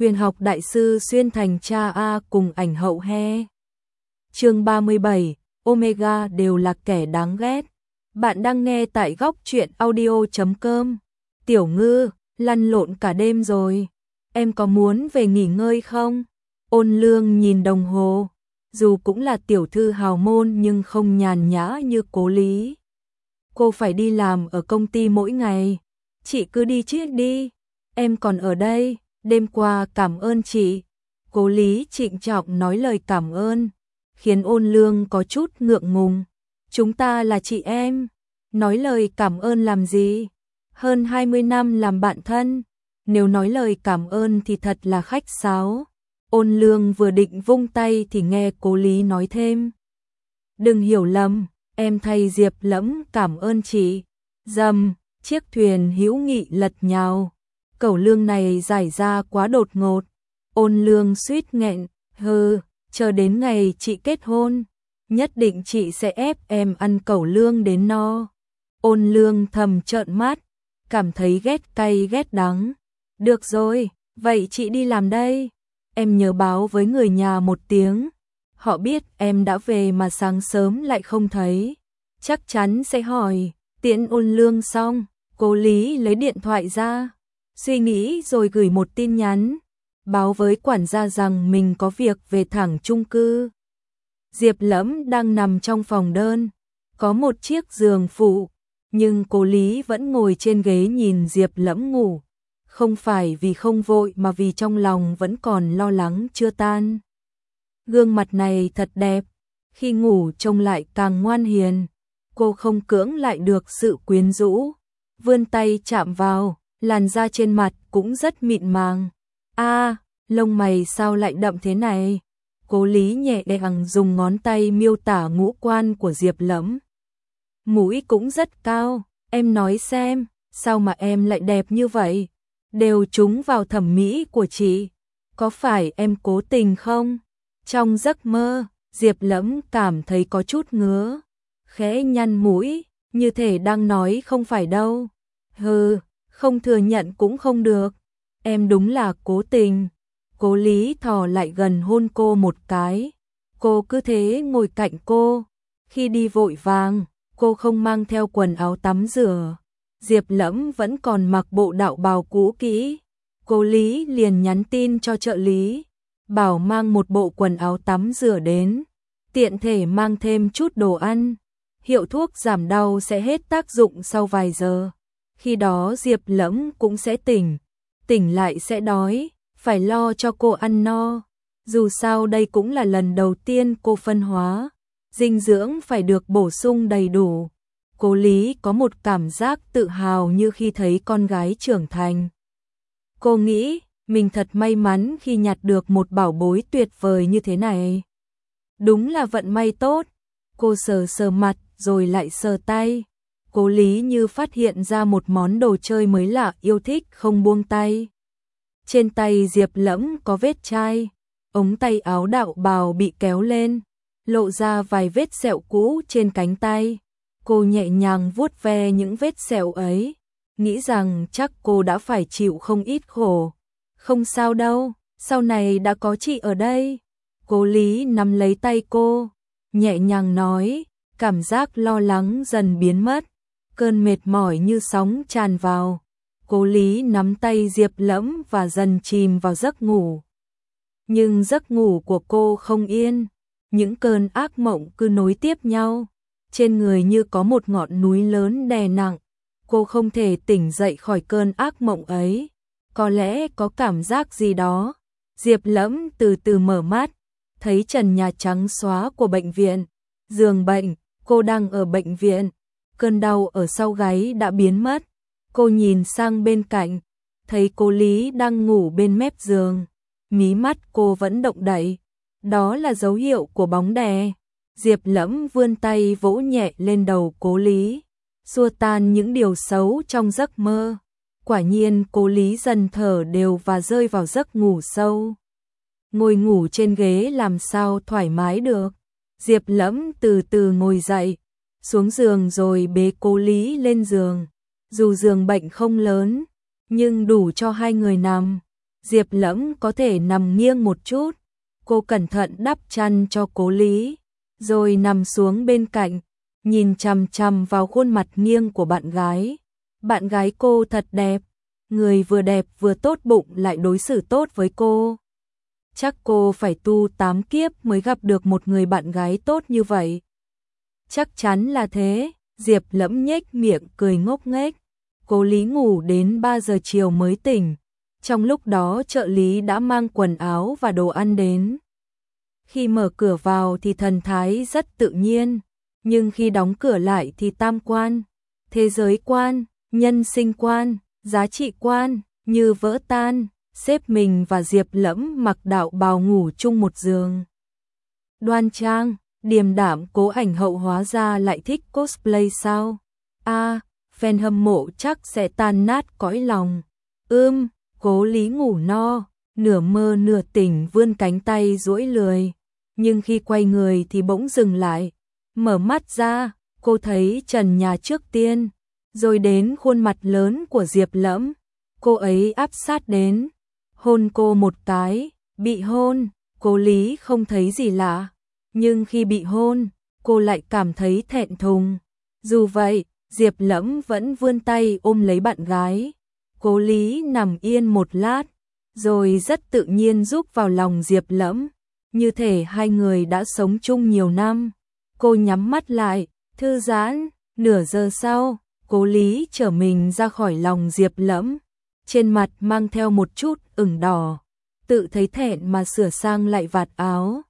Huyền học đại sư xuyên thành cha A cùng ảnh hậu he. Chương 37, Omega đều là kẻ đáng ghét. Bạn đang nghe tại góc truyện audio.com. Tiểu Ngư, lăn lộn cả đêm rồi. Em có muốn về nghỉ ngơi không? Ôn Lương nhìn đồng hồ. Dù cũng là tiểu thư hào môn nhưng không nhàn nhã như Cố Lý. Cô phải đi làm ở công ty mỗi ngày. Chị cứ đi trước đi. Em còn ở đây. Đêm qua cảm ơn chị. Cố Lý trịnh trọng nói lời cảm ơn, khiến Ôn Lương có chút ngượng ngùng. Chúng ta là chị em. Nói lời cảm ơn làm gì? Hơn 20 năm làm bạn thân. Nếu nói lời cảm ơn thì thật là khách sáo. Ôn Lương vừa định vung tay thì nghe Cố Lý nói thêm. Đừng hiểu lầm, em thay Diệp Lẫm cảm ơn chị. Dầm, chiếc thuyền hữu nghị lật nhào. Cẩu lương này giải ra quá đột ngột. Ôn Lương suýt nghẹn, chờ đến ngày chị kết hôn, nhất định chị sẽ ép em ăn cẩu lương đến no. Ôn Lương thầm trợn mắt, cảm thấy ghét cay ghét đắng. Được rồi, vậy chị đi làm đây. Em nhớ báo với người nhà một tiếng. Họ biết em đã về mà sáng sớm lại không thấy, chắc chắn sẽ hỏi. Tiễn Ôn Lương xong, Cố Lý lấy điện thoại ra, suy nghĩ rồi gửi một tin nhắn, báo với quản gia rằng mình có việc về thẳng chung cư. Diệp Lẫm đang nằm trong phòng đơn, có một chiếc giường phụ, nhưng Cố Lý vẫn ngồi trên ghế nhìn Diệp Lẫm ngủ, không phải vì không vội mà vì trong lòng vẫn còn lo lắng chưa tan. Gương mặt này thật đẹp, khi ngủ trông lại càng ngoan hiền, cô không cưỡng lại được sự quyến rũ, vươn tay chạm vào. Làn da trên mặt cũng rất mịn màng. Lông mày sao lại đậm thế này? Cố Lý nhẹ nhàng dùng ngón tay miêu tả ngũ quan của Diệp Lẫm. Mũi cũng rất cao, em nói xem, sao mà em lại đẹp như vậy? Đều trúng vào thẩm mỹ của chị. Có phải em cố tình không? Trong giấc mơ, Diệp Lẫm cảm thấy có chút ngứa, khẽ nhăn mũi, như thể đang nói không phải đâu. Không thừa nhận cũng không được. Em đúng là cố tình. Cố Lý thò lại gần hôn cô một cái. Cô cứ thế ngồi cạnh cô. Khi đi vội vàng, cô không mang theo quần áo tắm rửa. Diệp Lẫm vẫn còn mặc bộ đạo bào cũ kỹ. Cố Lý liền nhắn tin cho trợ lý, bảo mang một bộ quần áo tắm rửa đến, tiện thể mang thêm chút đồ ăn. Hiệu thuốc giảm đau sẽ hết tác dụng sau vài giờ. Khi đó Diệp Lẫm cũng sẽ tỉnh lại sẽ đói, phải lo cho cô ăn no. Dù sao đây cũng là lần đầu tiên cô phân hóa, dinh dưỡng phải được bổ sung đầy đủ. Cố Lý có một cảm giác tự hào như khi thấy con gái trưởng thành. Cô nghĩ mình thật may mắn khi nhặt được một bảo bối tuyệt vời như thế này. Đúng là vận may tốt. Cô sờ mặt rồi lại sờ tay. Cố Lý như phát hiện ra một món đồ chơi mới lạ yêu thích không buông tay. Trên tay Diệp Lẫm có vết chai, ống tay áo đạo bào bị kéo lên, lộ ra vài vết sẹo cũ trên cánh tay. Cô nhẹ nhàng vuốt ve những vết sẹo ấy, nghĩ rằng chắc cô đã phải chịu không ít khổ. Không sao đâu, sau này đã có chị ở đây. Cố Lý nắm lấy tay cô, nhẹ nhàng nói, cảm giác lo lắng dần biến mất. Cơn mệt mỏi như sóng tràn vào. Cố Lý nắm tay Diệp Lẫm và dần chìm vào giấc ngủ. Nhưng giấc ngủ của cô không yên. Những cơn ác mộng cứ nối tiếp nhau. Trên người như có một ngọn núi lớn đè nặng. Cô không thể tỉnh dậy khỏi cơn ác mộng ấy. Có lẽ có cảm giác gì đó. Diệp Lẫm từ từ mở mắt, thấy trần nhà trắng xóa của bệnh viện. Giường bệnh, cô đang ở bệnh viện. Cơn đau ở sau gáy đã biến mất. Cô nhìn sang bên cạnh, thấy Cố Lý đang ngủ bên mép giường. Mí mắt cô vẫn động đậy. Đó là dấu hiệu của bóng đè. Diệp Lẫm vươn tay vỗ nhẹ lên đầu Cố Lý, xua tan những điều xấu trong giấc mơ. Quả nhiên Cố Lý dần thở đều và rơi vào giấc ngủ sâu. Ngồi ngủ trên ghế làm sao thoải mái được. Diệp Lẫm từ từ ngồi dậy, xuống giường rồi bế Cố Lý lên giường. Dù giường bệnh không lớn, nhưng đủ cho hai người nằm. Diệp Lẫm có thể nằm nghiêng một chút. Cô cẩn thận đắp chăn cho Cố Lý, rồi nằm xuống bên cạnh, nhìn chằm chằm vào khuôn mặt nghiêng của bạn gái. Bạn gái cô thật đẹp, người vừa đẹp vừa tốt bụng lại đối xử tốt với cô. Chắc cô phải tu 8 kiếp mới gặp được một người bạn gái tốt như vậy. Chắc chắn là thế, Diệp Lẫm nhếch miệng cười ngốc nghếch. Cố Lý ngủ đến 3 giờ chiều mới tỉnh. Trong lúc đó trợ lý đã mang quần áo và đồ ăn đến. Khi mở cửa vào thì thần thái rất tự nhiên, nhưng khi đóng cửa lại thì tam quan, thế giới quan, nhân sinh quan, giá trị quan như vỡ tan. Sếp mình và Diệp Lẫm mặc đạo bào ngủ chung một giường. Đoan trang, điềm đạm Cố Ảnh Hậu hóa ra lại thích cosplay sao? Fan hâm mộ chắc sẽ tan nát cõi lòng. Cố Lý ngủ no, nửa mơ nửa tỉnh vươn cánh tay duỗi lười, nhưng khi quay người thì bỗng dừng lại. Mở mắt ra, cô thấy trần nhà trước tiên, rồi đến khuôn mặt lớn của Diệp Lẫm. Cô ấy áp sát đến, hôn cô một cái. Bị hôn, Cố Lý không thấy gì lạ, nhưng khi bị hôn, cô lại cảm thấy thẹn thùng. Dù vậy, Diệp Lẫm vẫn vươn tay ôm lấy bạn gái. Cố Lý nằm yên một lát, rồi rất tự nhiên rúc vào lòng Diệp Lẫm, như thể hai người đã sống chung nhiều năm. Cô nhắm mắt lại, thư giãn. Nửa giờ sau, Cố Lý trở mình ra khỏi lòng Diệp Lẫm, trên mặt mang theo một chút ửng đỏ, tự thấy thẹn mà sửa sang lại vạt áo.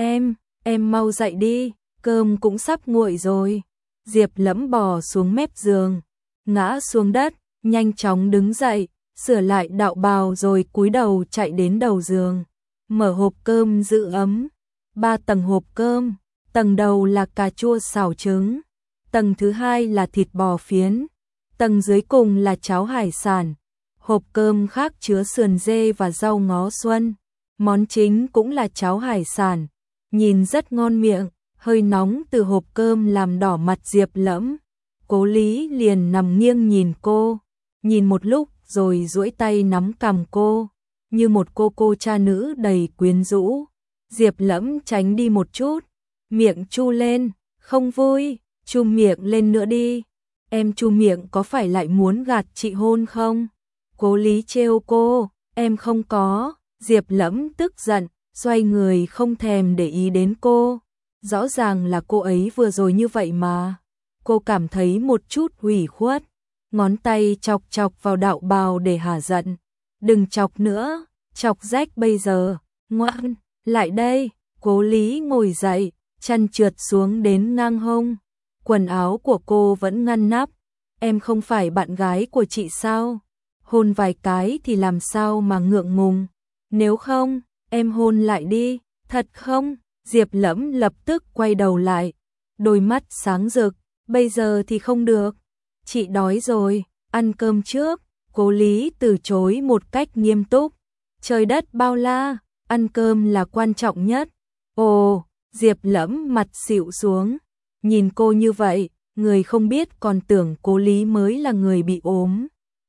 Em mau dậy đi, cơm cũng sắp nguội rồi. Diệp Lẫm bò xuống mép giường, ngã xuống đất, nhanh chóng đứng dậy, sửa lại đạo bào rồi cúi đầu chạy đến đầu giường, mở hộp cơm giữ ấm. 3 tầng hộp cơm, tầng đầu là cà chua xào trứng, tầng thứ hai là thịt bò phiến, tầng dưới cùng là cháo hải sản. Hộp cơm khác chứa sườn dê và rau ngó xuân, món chính cũng là cháo hải sản, nhìn rất ngon miệng. Hơi nóng từ hộp cơm làm đỏ mặt Diệp Lẫm. Cố Lý liền nằm nghiêng nhìn cô, nhìn một lúc rồi duỗi tay nắm cằm cô, như một cô cha nữ đầy quyến rũ. Diệp Lẫm tránh đi một chút, miệng chu lên, không vui, chu miệng lên nữa đi. Em chu miệng có phải lại muốn gạt chị hôn không? Cố Lý trêu cô, em không có. Diệp Lẫm tức giận, xoay người không thèm để ý đến cô. Rõ ràng là cô ấy vừa rồi như vậy mà. Cô cảm thấy một chút ủy khuất, ngón tay chọc chọc vào đạo bào để hả giận. Đừng chọc nữa, chọc rách bây giờ. Ngoan, lại đây. Cố Lý ngồi dậy, chân trượt xuống đến ngang hông. Quần áo của cô vẫn ngăn nắp. Em không phải bạn gái của chị sao? Hôn vài cái thì làm sao mà ngượng ngùng. Nếu không, em hôn lại đi. Thật không? Diệp Lẫm lập tức quay đầu lại, đôi mắt sáng rực. Bây giờ thì không được, chị đói rồi, ăn cơm trước. Cố Lý từ chối một cách nghiêm túc. Trời đất bao la, ăn cơm là quan trọng nhất. Ồ, Diệp Lẫm mặt xịu xuống, nhìn cô như vậy, người không biết còn tưởng Cố Lý mới là người bị ốm.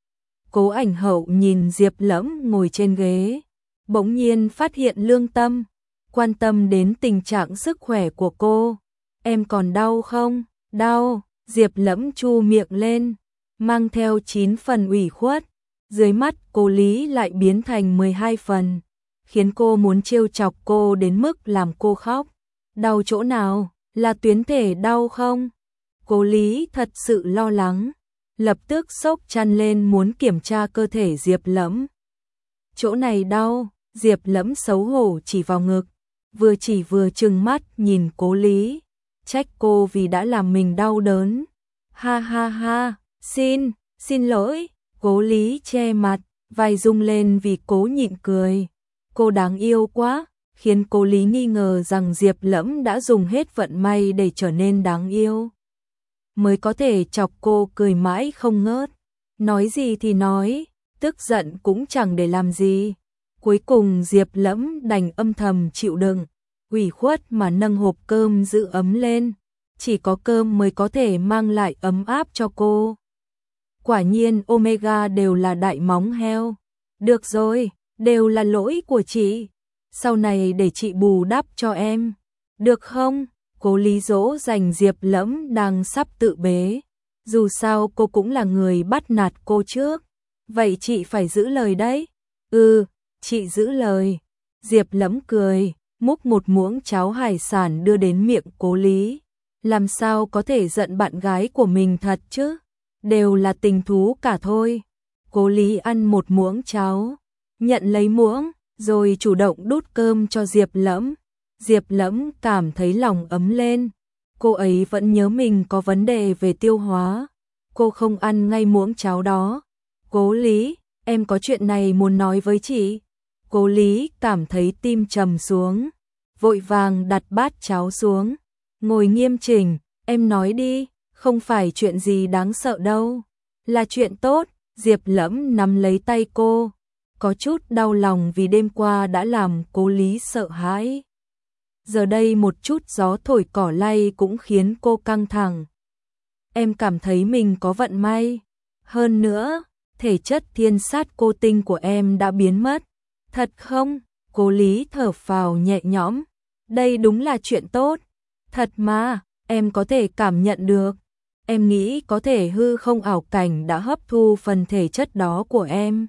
Cố Ảnh Hậu nhìn Diệp Lẫm ngồi trên ghế, bỗng nhiên phát hiện lương tâm, quan tâm đến tình trạng sức khỏe của cô. Em còn đau không? Đau. Diệp Lẫm chu miệng lên, mang theo 9 phần ủy khuất. Dưới mắt Cố Lý lại biến thành 12 phần, khiến cô muốn trêu chọc cô đến mức làm cô khóc. Đau chỗ nào? Là tuyến thể đau không? Cố Lý thật sự lo lắng, lập tức xốc chăn lên muốn kiểm tra cơ thể Diệp Lẫm. Chỗ này đau. Diệp Lẫm xấu hổ chỉ vào ngực, vừa chỉ vừa trừng mắt nhìn Cố Lý, trách cô vì đã làm mình đau đớn. Ha ha ha, xin lỗi. Cố Lý che mặt, vai rung lên vì cố nhịn cười. Cô đáng yêu quá, khiến Cố Lý nghi ngờ rằng Diệp Lẫm đã dùng hết vận may để trở nên đáng yêu, mới có thể chọc cô cười mãi không ngớt. Nói gì thì nói, tức giận cũng chẳng để làm gì. Cuối cùng Diệp Lẫm đành âm thầm chịu đựng, ủy khuất mà nâng hộp cơm giữ ấm lên. Chỉ có cơm mới có thể mang lại ấm áp cho cô. Quả nhiên Omega đều là đại móng heo. Được rồi, đều là lỗi của chị. Sau này để chị bù đắp cho em, được không? Cố Lý dỗ dành Diệp Lẫm đang sắp tự bế. Dù sao cô cũng là người bắt nạt cô trước. Vậy chị phải giữ lời đấy. Ừ, chị giữ lời. Diệp Lẫm cười, múc một muỗng cháo hải sản đưa đến miệng Cố Lý. Làm sao có thể giận bạn gái của mình thật chứ? Đều là tình thú cả thôi. Cố Lý ăn một muỗng cháo, nhận lấy muỗng, rồi chủ động đút cơm cho Diệp Lẫm. Diệp Lẫm cảm thấy lòng ấm lên. Cô ấy vẫn nhớ mình có vấn đề về tiêu hóa. Cô không ăn ngay muỗng cháo đó. Cố Lý, em có chuyện này muốn nói với chị. Cố Lý cảm thấy tim trầm xuống, vội vàng đặt bát cháo xuống, ngồi nghiêm chỉnh, em nói đi, không phải chuyện gì đáng sợ đâu, là chuyện tốt. Diệp Lẫm nắm lấy tay cô, có chút đau lòng vì đêm qua đã làm Cố Lý sợ hãi. Giờ đây một chút gió thổi cỏ lay cũng khiến cô căng thẳng. Em cảm thấy mình có vận may. Hơn nữa, thể chất thiên sát cô tinh của em đã biến mất. Thật không? Cố Lý thở phào nhẹ nhõm. Đây đúng là chuyện tốt. Thật mà, em có thể cảm nhận được. Em nghĩ có thể hư không ảo cảnh đã hấp thu phần thể chất đó của em.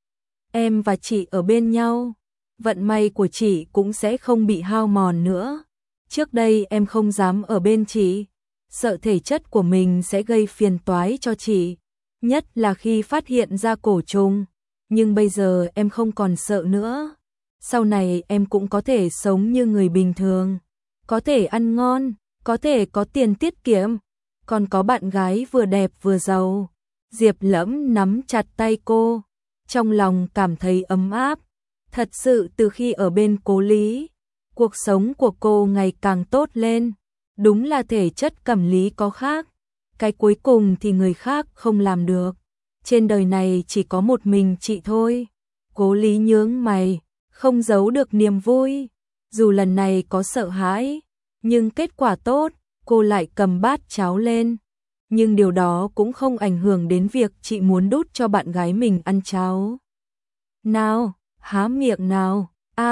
Em và chị ở bên nhau, vận may của chị cũng sẽ không bị hao mòn nữa. Trước đây em không dám ở bên chị, sợ thể chất của mình sẽ gây phiền toái cho chị, nhất là khi phát hiện ra cổ trùng. Nhưng bây giờ em không còn sợ nữa. Sau này em cũng có thể sống như người bình thường, có thể ăn ngon, có thể có tiền tiết kiệm, còn có bạn gái vừa đẹp vừa giàu. Diệp Lẫm nắm chặt tay cô, trong lòng cảm thấy ấm áp. Thật sự từ khi ở bên Cố Lý, cuộc sống của cô ngày càng tốt lên. Đúng là thể chất Cẩm Lý có khác, cái cuối cùng thì người khác không làm được. Trên đời này chỉ có một mình chị thôi. Cố Lý nhướng mày, không giấu được niềm vui. Dù lần này có sợ hãi, nhưng kết quả tốt. Cô lại cầm bát cháo lên. Nhưng điều đó cũng không ảnh hưởng đến việc chị muốn đút cho bạn gái mình ăn cháo. Nào, há miệng nào.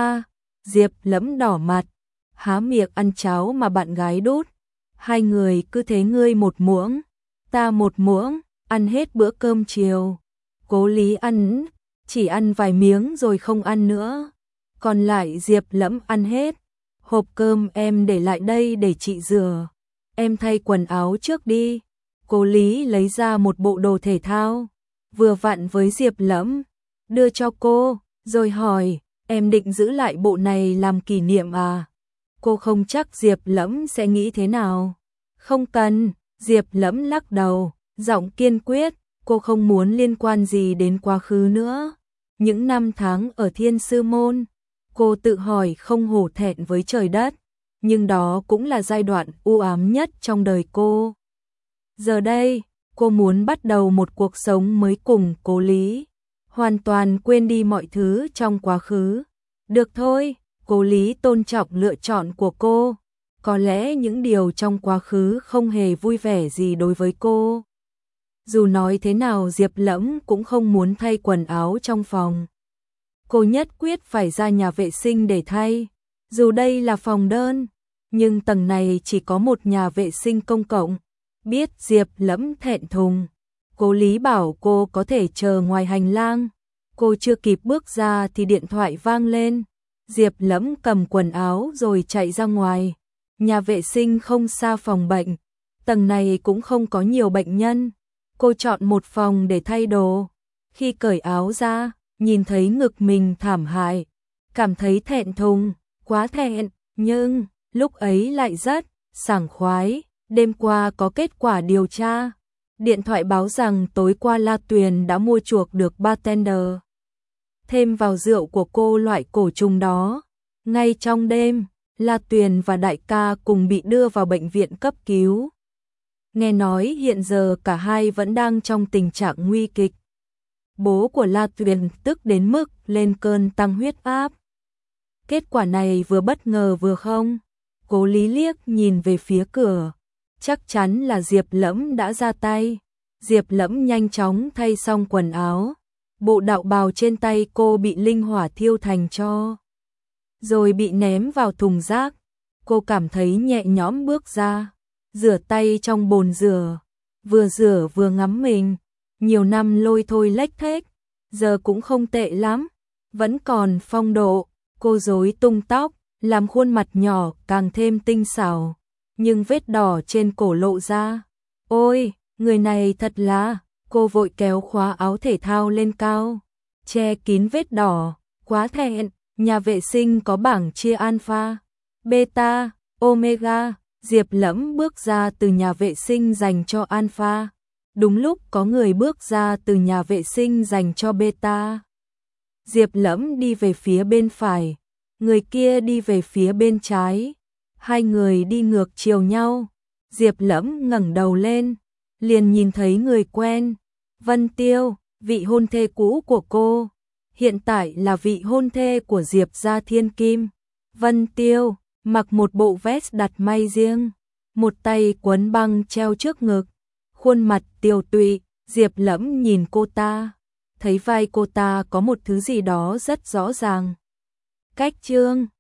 Diệp Lẫm đỏ mặt, há miệng ăn cháo mà bạn gái đút. Hai người cứ thế ngươi một muỗng, ta một muỗng, ăn hết bữa cơm chiều. Cố Lý ăn, chỉ ăn vài miếng rồi không ăn nữa. Còn lại Diệp Lẫm ăn hết. Hộp cơm em để lại đây để chị rửa. Em thay quần áo trước đi. Cố Lý lấy ra một bộ đồ thể thao, vừa vặn với Diệp Lẫm, đưa cho cô, rồi hỏi, em định giữ lại bộ này làm kỷ niệm à? Cô không chắc Diệp Lẫm sẽ nghĩ thế nào. Không cần, Diệp Lẫm lắc đầu, giọng kiên quyết, cô không muốn liên quan gì đến quá khứ nữa. Những năm tháng ở Thiên Sư Môn, cô tự hỏi không hổ thẹn với trời đất, nhưng đó cũng là giai đoạn u ám nhất trong đời cô. Giờ đây, cô muốn bắt đầu một cuộc sống mới cùng Cố Lý, hoàn toàn quên đi mọi thứ trong quá khứ. Được thôi, Cố Lý tôn trọng lựa chọn của cô. Có lẽ những điều trong quá khứ không hề vui vẻ gì đối với cô. Dù nói thế nào Diệp Lẫm cũng không muốn thay quần áo trong phòng. Cô nhất quyết phải ra nhà vệ sinh để thay. Dù đây là phòng đơn, nhưng tầng này chỉ có một nhà vệ sinh công cộng. Biết Diệp Lẫm thẹn thùng, Cố Lý bảo cô có thể chờ ngoài hành lang. Cô chưa kịp bước ra thì điện thoại vang lên. Diệp Lẫm cầm quần áo rồi chạy ra ngoài. Nhà vệ sinh không xa phòng bệnh, tầng này cũng không có nhiều bệnh nhân. Cô chọn một phòng để thay đồ. Khi cởi áo ra, nhìn thấy ngực mình thảm hại, cảm thấy thẹn thùng, quá thẹn, nhưng lúc ấy lại rất sảng khoái. Đêm qua có kết quả điều tra, điện thoại báo rằng tối qua La Tuyền đã mua chuộc được bartender, thêm vào rượu của cô loại cổ trùng đó. Ngay trong đêm, La Tuyền và đại ca cùng bị đưa vào bệnh viện cấp cứu. Nghe nói hiện giờ cả hai vẫn đang trong tình trạng nguy kịch. Bố của La Tuyền tức đến mức lên cơn tăng huyết áp. Kết quả này vừa bất ngờ vừa không. Cố Lý liếc nhìn về phía cửa. Chắc chắn là Diệp Lẫm đã ra tay. Diệp Lẫm nhanh chóng thay xong quần áo, bộ đạo bào trên tay cô bị linh hỏa thiêu thành tro, rồi bị ném vào thùng rác. Cô cảm thấy nhẹ nhõm bước ra, rửa tay trong bồn rửa vừa ngắm mình. Nhiều năm lôi thôi lếch thếch, giờ cũng không tệ lắm, vẫn còn phong độ. Cô rối tung tóc, làm khuôn mặt nhỏ càng thêm tinh xảo, nhưng vết đỏ trên cổ lộ ra. Ôi, người này thật là, cô vội kéo khóa áo thể thao lên cao, che kín vết đỏ, quá thẹn. Nhà vệ sinh có bảng chia alpha, beta, omega. Diệp Lẫm bước ra từ nhà vệ sinh dành cho alpha. Đúng lúc có người bước ra từ nhà vệ sinh dành cho beta. Diệp Lẫm đi về phía bên phải, người kia đi về phía bên trái. Hai người đi ngược chiều nhau. Diệp Lẫm ngẩng đầu lên, liền nhìn thấy người quen, Vân Tiêu, vị hôn thê cũ của cô, hiện tại là vị hôn thê của Diệp gia Thiên Kim. Vân Tiêu mặc một bộ vest đặt may riêng, một tay quấn băng treo trước ngực, khuôn mặt tiều tụy. Diệp Lẫm nhìn cô ta, thấy vai cô ta có một thứ gì đó rất rõ ràng. Cách trương